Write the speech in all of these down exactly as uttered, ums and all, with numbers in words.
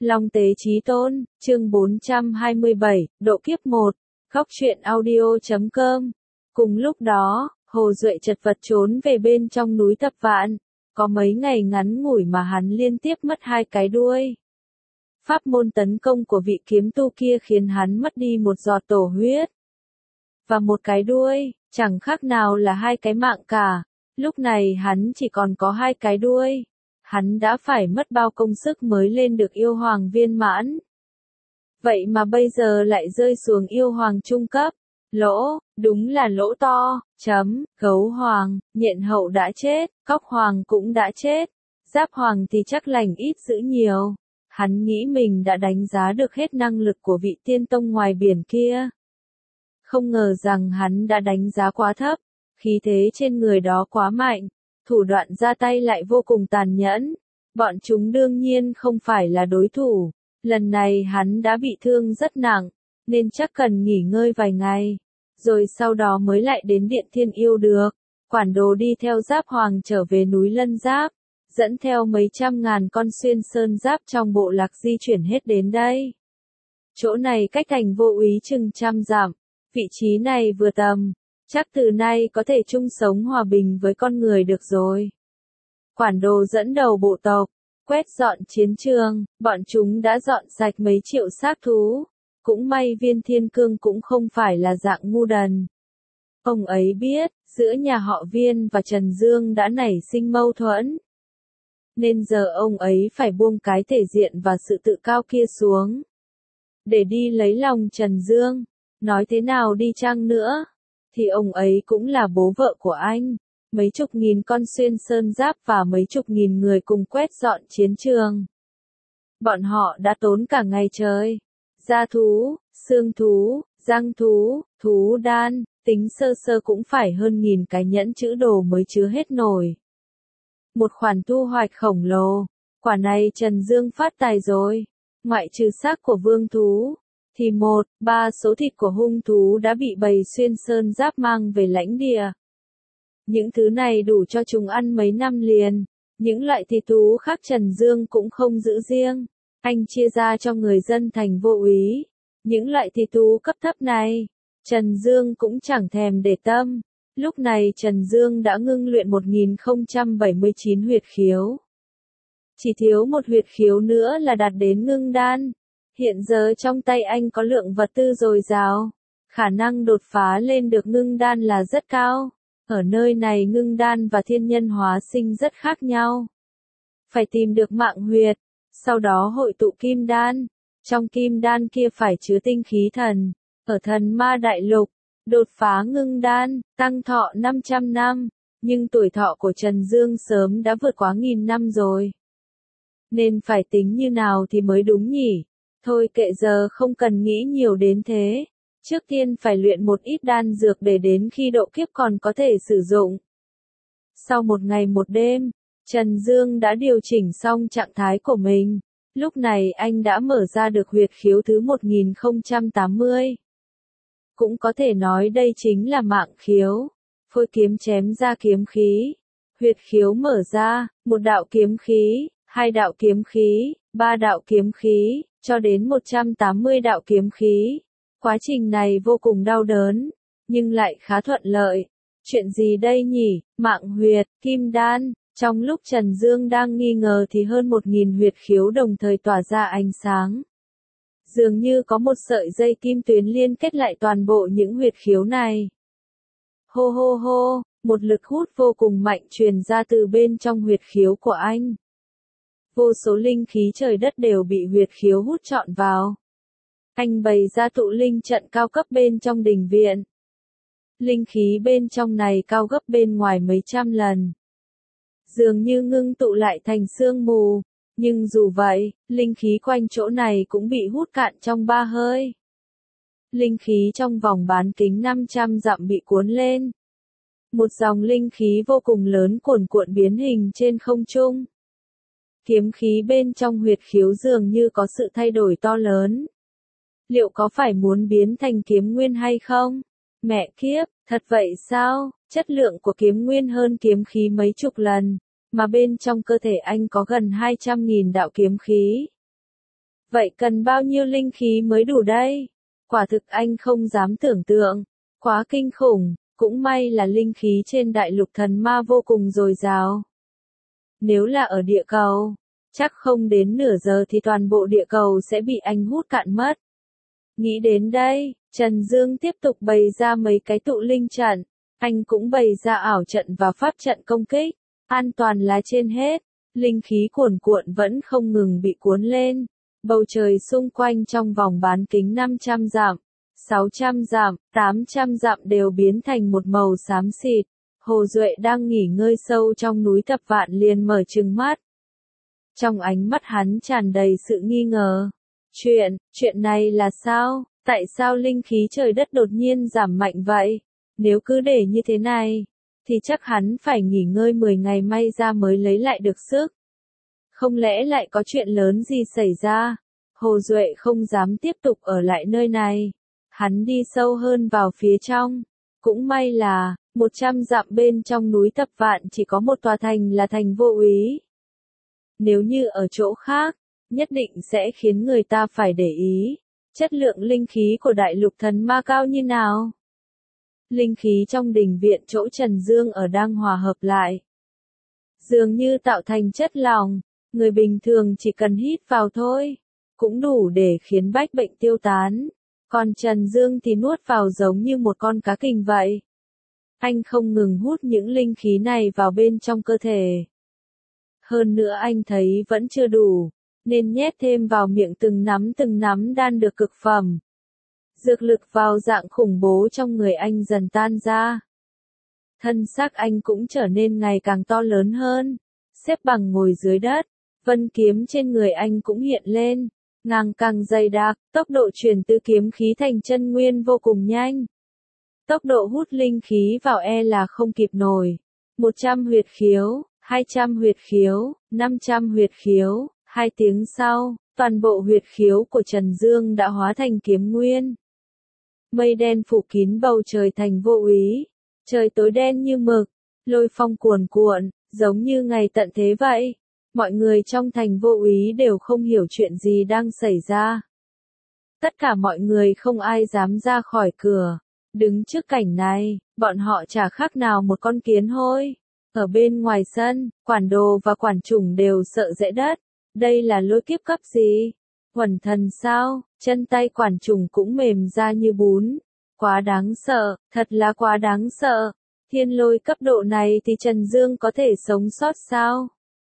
Long Tế Chí Tôn, chương bốn trăm hai mươi bảy, độ kiếp một, góc truyện audio chấm com. Cùng lúc đó, Hồ Duệ chật vật trốn về bên trong núi Thập Vạn. Có mấy ngày ngắn ngủi mà hắn liên tiếp mất hai cái đuôi. Pháp môn tấn công của vị kiếm tu kia khiến hắn mất đi một giọt tổ huyết. Và một cái đuôi, chẳng khác nào là hai cái mạng cả. Lúc này hắn chỉ còn có hai cái đuôi. Hắn đã phải mất bao công sức mới lên được yêu hoàng viên mãn. Vậy mà bây giờ lại rơi xuống yêu hoàng trung cấp. Lỗ, đúng là lỗ to, chấm, gấu hoàng, nhện hậu đã chết, cóc hoàng cũng đã chết. Giáp hoàng thì chắc lành ít dữ nhiều. Hắn nghĩ mình đã đánh giá được hết năng lực của vị tiên tông ngoài biển kia. Không ngờ rằng hắn đã đánh giá quá thấp, khí thế trên người đó quá mạnh, thủ đoạn ra tay lại vô cùng tàn nhẫn. Bọn chúng đương nhiên không phải là đối thủ, lần này hắn đã bị thương rất nặng, nên chắc cần nghỉ ngơi vài ngày, rồi sau đó mới lại đến Điện Thiên Yêu được. Quản đồ đi theo Giáp Hoàng trở về núi Lân Giáp, dẫn theo mấy trăm ngàn con xuyên sơn giáp trong bộ lạc di chuyển hết đến đây. Chỗ này cách thành Vô Úy chừng trăm dặm, vị trí này vừa tầm, chắc từ nay có thể chung sống hòa bình với con người được rồi. Quản đồ dẫn đầu bộ tộc, quét dọn chiến trường, bọn chúng đã dọn sạch mấy triệu xác thú. Cũng may Viên Thiên Cương cũng không phải là dạng ngu đần. Ông ấy biết, giữa nhà họ Viên và Trần Dương đã nảy sinh mâu thuẫn. Nên giờ ông ấy phải buông cái thể diện và sự tự cao kia xuống. Để đi lấy lòng Trần Dương, nói thế nào đi chăng nữa, thì ông ấy cũng là bố vợ của anh. Mấy chục nghìn con xuyên sơn giáp và mấy chục nghìn người cùng quét dọn chiến trường. Bọn họ đã tốn cả ngày trời. Da thú, xương thú, răng thú, thú đan, tính sơ sơ cũng phải hơn nghìn cái nhẫn chữ đồ mới chứa hết nổi. Một khoản thu hoạch khổng lồ, quả này Trần Dương phát tài rồi. Ngoại trừ xác của vương thú, thì một, ba số thịt của hung thú đã bị bầy xuyên sơn giáp mang về lãnh địa. Những thứ này đủ cho chúng ăn mấy năm liền. Những loại thịt thú khác Trần Dương cũng không giữ riêng. Anh chia ra cho người dân thành Vô Úy. Những loại thịt thú cấp thấp này, Trần Dương cũng chẳng thèm để tâm. Lúc này Trần Dương đã ngưng luyện một nghìn không trăm bảy mươi chín huyệt khiếu. Chỉ thiếu một huyệt khiếu nữa là đạt đến ngưng đan. Hiện giờ trong tay anh có lượng vật tư dồi dào. Khả năng đột phá lên được ngưng đan là rất cao. Ở nơi này ngưng đan và thiên nhân hóa sinh rất khác nhau. Phải tìm được mạng huyệt, sau đó hội tụ kim đan. Trong kim đan kia phải chứa tinh khí thần. Ở thần ma đại lục, đột phá ngưng đan, tăng thọ năm trăm năm. Nhưng tuổi thọ của Trần Dương sớm đã vượt quá nghìn năm rồi. Nên phải tính như nào thì mới đúng nhỉ? Thôi kệ, giờ không cần nghĩ nhiều đến thế. Trước tiên phải luyện một ít đan dược để đến khi độ kiếp còn có thể sử dụng. Sau một ngày một đêm, Trần Dương đã điều chỉnh xong trạng thái của mình. Lúc này anh đã mở ra được huyệt khiếu thứ một nghìn không trăm tám mươi. Cũng có thể nói đây chính là mạng khiếu. Phôi kiếm chém ra kiếm khí. Huyệt khiếu mở ra, một đạo kiếm khí, hai đạo kiếm khí, ba đạo kiếm khí, cho đến một trăm tám mươi đạo kiếm khí. Quá trình này vô cùng đau đớn, nhưng lại khá thuận lợi. Chuyện gì đây nhỉ? Mạng huyệt, kim đan. Trong lúc Trần Dương đang nghi ngờ thì hơn một nghìn huyệt khiếu đồng thời tỏa ra ánh sáng. Dường như có một sợi dây kim tuyến liên kết lại toàn bộ những huyệt khiếu này. Hô hô hô, một lực hút vô cùng mạnh truyền ra từ bên trong huyệt khiếu của anh. Vô số linh khí trời đất đều bị huyệt khiếu hút trọn vào. Anh bày ra tụ linh trận cao cấp bên trong đình viện. Linh khí bên trong này cao gấp bên ngoài mấy trăm lần. Dường như ngưng tụ lại thành sương mù. Nhưng dù vậy, linh khí quanh chỗ này cũng bị hút cạn trong ba hơi. Linh khí trong vòng bán kính năm trăm dặm bị cuốn lên. Một dòng linh khí vô cùng lớn cuồn cuộn biến hình trên không trung. Kiếm khí bên trong huyệt khiếu dường như có sự thay đổi to lớn. Liệu có phải muốn biến thành kiếm nguyên hay không? Mẹ kiếp, thật vậy sao? Chất lượng của kiếm nguyên hơn kiếm khí mấy chục lần, mà bên trong cơ thể anh có gần hai trăm nghìn đạo kiếm khí. Vậy cần bao nhiêu linh khí mới đủ đây? Quả thực anh không dám tưởng tượng. Quá kinh khủng, cũng may là linh khí trên đại lục thần ma vô cùng dồi dào. Nếu là ở địa cầu, chắc không đến nửa giờ thì toàn bộ địa cầu sẽ bị anh hút cạn mất. Nghĩ đến đây, Trần Dương tiếp tục bày ra mấy cái tụ linh trận. Anh cũng bày ra ảo trận và pháp trận công kích. An toàn là trên hết. Linh khí cuồn cuộn vẫn không ngừng bị cuốn lên. Bầu trời xung quanh trong vòng bán kính năm trăm dặm, sáu trăm dặm, tám trăm dặm đều biến thành một màu xám xịt. Hồ Duệ đang nghỉ ngơi sâu trong núi Thập Vạn liền mở trừng mắt. Trong ánh mắt hắn tràn đầy sự nghi ngờ. Chuyện, chuyện này là sao? Tại sao linh khí trời đất đột nhiên giảm mạnh vậy? Nếu cứ để như thế này, thì chắc hắn phải nghỉ ngơi mười ngày may ra mới lấy lại được sức. Không lẽ lại có chuyện lớn gì xảy ra? Hồ Duệ không dám tiếp tục ở lại nơi này. Hắn đi sâu hơn vào phía trong. Cũng may là, một trăm dặm bên trong núi Thập Vạn chỉ có một tòa thành là thành Vô Úy. Nếu như ở chỗ khác, nhất định sẽ khiến người ta phải để ý. Chất lượng linh khí của đại lục thần ma cao như nào? Linh khí trong đình viện chỗ Trần Dương ở đang hòa hợp lại. Dường như tạo thành chất lỏng, người bình thường chỉ cần hít vào thôi, cũng đủ để khiến bách bệnh tiêu tán. Còn Trần Dương thì nuốt vào giống như một con cá kình vậy. Anh không ngừng hút những linh khí này vào bên trong cơ thể. Hơn nữa anh thấy vẫn chưa đủ, nên nhét thêm vào miệng từng nắm từng nắm đan được cực phẩm. Dược lực vào dạng khủng bố trong người anh dần tan ra. Thân xác anh cũng trở nên ngày càng to lớn hơn, xếp bằng ngồi dưới đất, vân kiếm trên người anh cũng hiện lên, ngang càng dày đặc, tốc độ truyền từ kiếm khí thành chân nguyên vô cùng nhanh. Tốc độ hút linh khí vào e là không kịp nổi. một trăm huyệt khiếu, hai trăm huyệt khiếu, năm trăm huyệt khiếu, hai tiếng sau, toàn bộ huyệt khiếu của Trần Dương đã hóa thành kiếm nguyên. Mây đen phủ kín bầu trời thành Vô Úy, trời tối đen như mực, lôi phong cuồn cuộn, giống như ngày tận thế vậy. Mọi người trong thành Vô Úy đều không hiểu chuyện gì đang xảy ra. Tất cả mọi người không ai dám ra khỏi cửa. Đứng trước cảnh này, bọn họ chả khác nào một con kiến hôi. Ở bên ngoài sân, quản đồ và quản chủng đều sợ dễ đất. Đây là lôi kiếp cấp gì? Quần thần sao? Chân tay quản chủng cũng mềm ra như bún. Quá đáng sợ, thật là quá đáng sợ. Thiên lôi cấp độ này thì Trần Dương có thể sống sót sao?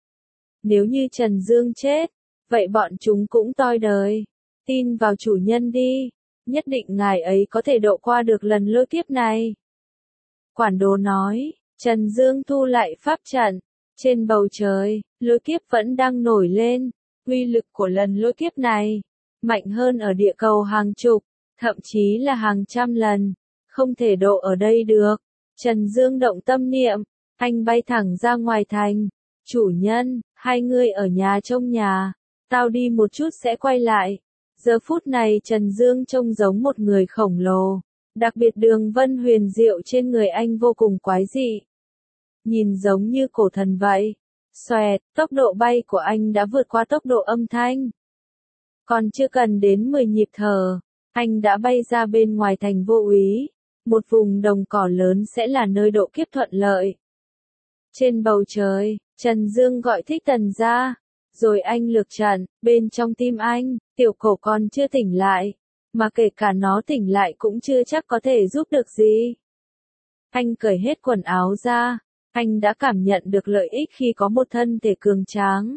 Nếu như Trần Dương chết, vậy bọn chúng cũng toi đời. Tin vào chủ nhân đi. Nhất định ngài ấy có thể độ qua được lần lôi kiếp này. Quản đồ nói, Trần Dương thu lại pháp trận. Trên bầu trời, lôi kiếp vẫn đang nổi lên. Uy lực của lần lôi kiếp này, mạnh hơn ở địa cầu hàng chục, thậm chí là hàng trăm lần. Không thể độ ở đây được. Trần Dương động tâm niệm, anh bay thẳng ra ngoài thành. Chủ nhân, hai người ở nhà trông nhà. Tao đi một chút sẽ quay lại. Giờ phút này Trần Dương trông giống một người khổng lồ. Đặc biệt đường vân huyền diệu trên người anh vô cùng quái dị. Nhìn giống như cổ thần vậy. Xoẹt, tốc độ bay của anh đã vượt qua tốc độ âm thanh. Còn chưa cần đến mười nhịp thở, anh đã bay ra bên ngoài thành Vô Úy. Một vùng đồng cỏ lớn sẽ là nơi độ kiếp thuận lợi. Trên bầu trời, Trần Dương gọi Thích Tần ra. Rồi anh lược trận, bên trong tim anh, tiểu cổ còn chưa tỉnh lại. Mà kể cả nó tỉnh lại cũng chưa chắc có thể giúp được gì. Anh cởi hết quần áo ra. Anh đã cảm nhận được lợi ích khi có một thân thể cường tráng.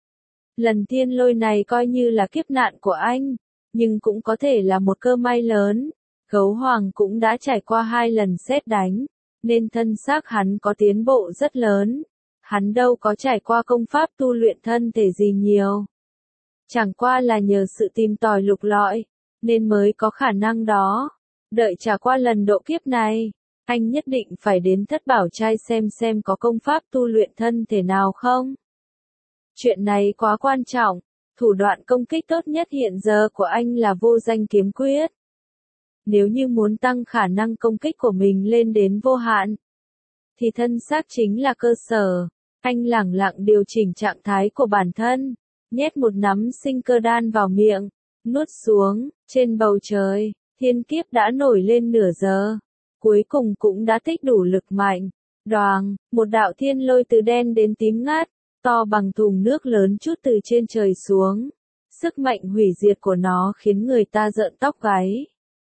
Lần thiên lôi này coi như là kiếp nạn của anh, nhưng cũng có thể là một cơ may lớn. Gấu Hoàng cũng đã trải qua hai lần sét đánh, nên thân xác hắn có tiến bộ rất lớn. Hắn đâu có trải qua công pháp tu luyện thân thể gì nhiều. Chẳng qua là nhờ sự tìm tòi lục lọi, nên mới có khả năng đó. Đợi trả qua lần độ kiếp này, anh nhất định phải đến Thất Bảo Trai xem xem có công pháp tu luyện thân thể nào không. Chuyện này quá quan trọng, thủ đoạn công kích tốt nhất hiện giờ của anh là vô danh kiếm quyết. Nếu như muốn tăng khả năng công kích của mình lên đến vô hạn, thì thân xác chính là cơ sở. Anh lẳng lặng điều chỉnh trạng thái của bản thân, nhét một nắm sinh cơ đan vào miệng, nuốt xuống. Trên bầu trời, thiên kiếp đã nổi lên nửa giờ, cuối cùng cũng đã tích đủ lực mạnh. Đoàng, một đạo thiên lôi từ đen đến tím ngát, to bằng thùng nước lớn chút từ trên trời xuống. Sức mạnh hủy diệt của nó khiến người ta rợn tóc gáy.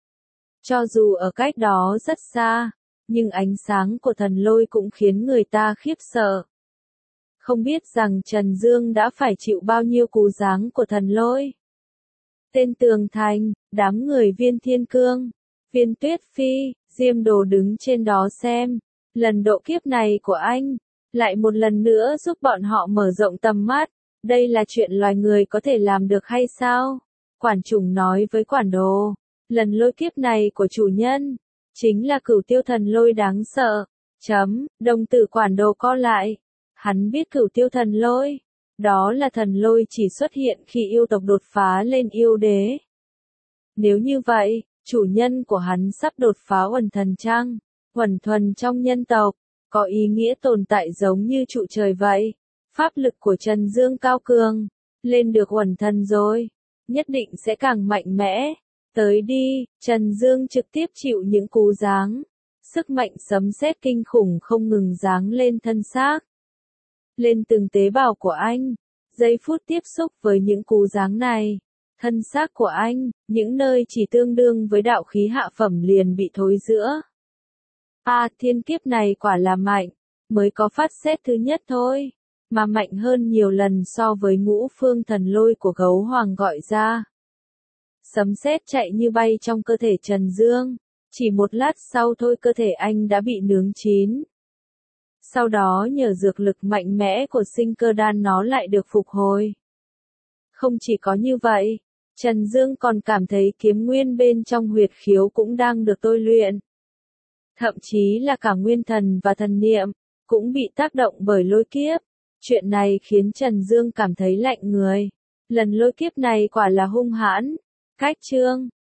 Cho dù ở cách đó rất xa, nhưng ánh sáng của thần lôi cũng khiến người ta khiếp sợ. Không biết rằng Trần Dương đã phải chịu bao nhiêu cú giáng của thần lôi. Tên Tường Thành, đám người Viên Thiên Cương, Viên Tuyết Phi, Diêm Đồ đứng trên đó xem. Lần độ kiếp này của anh, lại một lần nữa giúp bọn họ mở rộng tầm mắt. Đây là chuyện loài người có thể làm được hay sao? Quản trùng nói với quản đồ. Lần lôi kiếp này của chủ nhân, chính là cửu tiêu thần lôi đáng sợ. Chấm, đồng tử quản đồ co lại. Hắn biết cửu tiêu thần lôi. Đó là thần lôi chỉ xuất hiện khi yêu tộc đột phá lên yêu đế. Nếu như vậy, chủ nhân của hắn sắp đột phá uẩn thần trăng, uẩn thuần trong nhân tộc, có ý nghĩa tồn tại giống như trụ trời vậy. Pháp lực của Trần Dương cao cường, lên được uẩn thần rồi, nhất định sẽ càng mạnh mẽ. Tới đi, Trần Dương trực tiếp chịu những cú giáng. Sức mạnh sấm sét kinh khủng không ngừng giáng lên thân xác. Lên từng tế bào của anh. Giây phút tiếp xúc với những cú giáng này, thân xác của anh, những nơi chỉ tương đương với đạo khí hạ phẩm liền bị thối rữa. À, thiên kiếp này quả là mạnh, mới có phát xét thứ nhất thôi, mà mạnh hơn nhiều lần so với ngũ phương thần lôi của gấu hoàng gọi ra. Sấm sét chạy như bay trong cơ thể Trần Dương, chỉ một lát sau thôi cơ thể anh đã bị nướng chín. Sau đó nhờ dược lực mạnh mẽ của sinh cơ đan nó lại được phục hồi. Không chỉ có như vậy, Trần Dương còn cảm thấy kiếm nguyên bên trong huyệt khiếu cũng đang được tôi luyện. Thậm chí là cả nguyên thần và thần niệm, cũng bị tác động bởi lôi kiếp. Chuyện này khiến Trần Dương cảm thấy lạnh người. Lần lôi kiếp này quả là hung hãn. Cách chương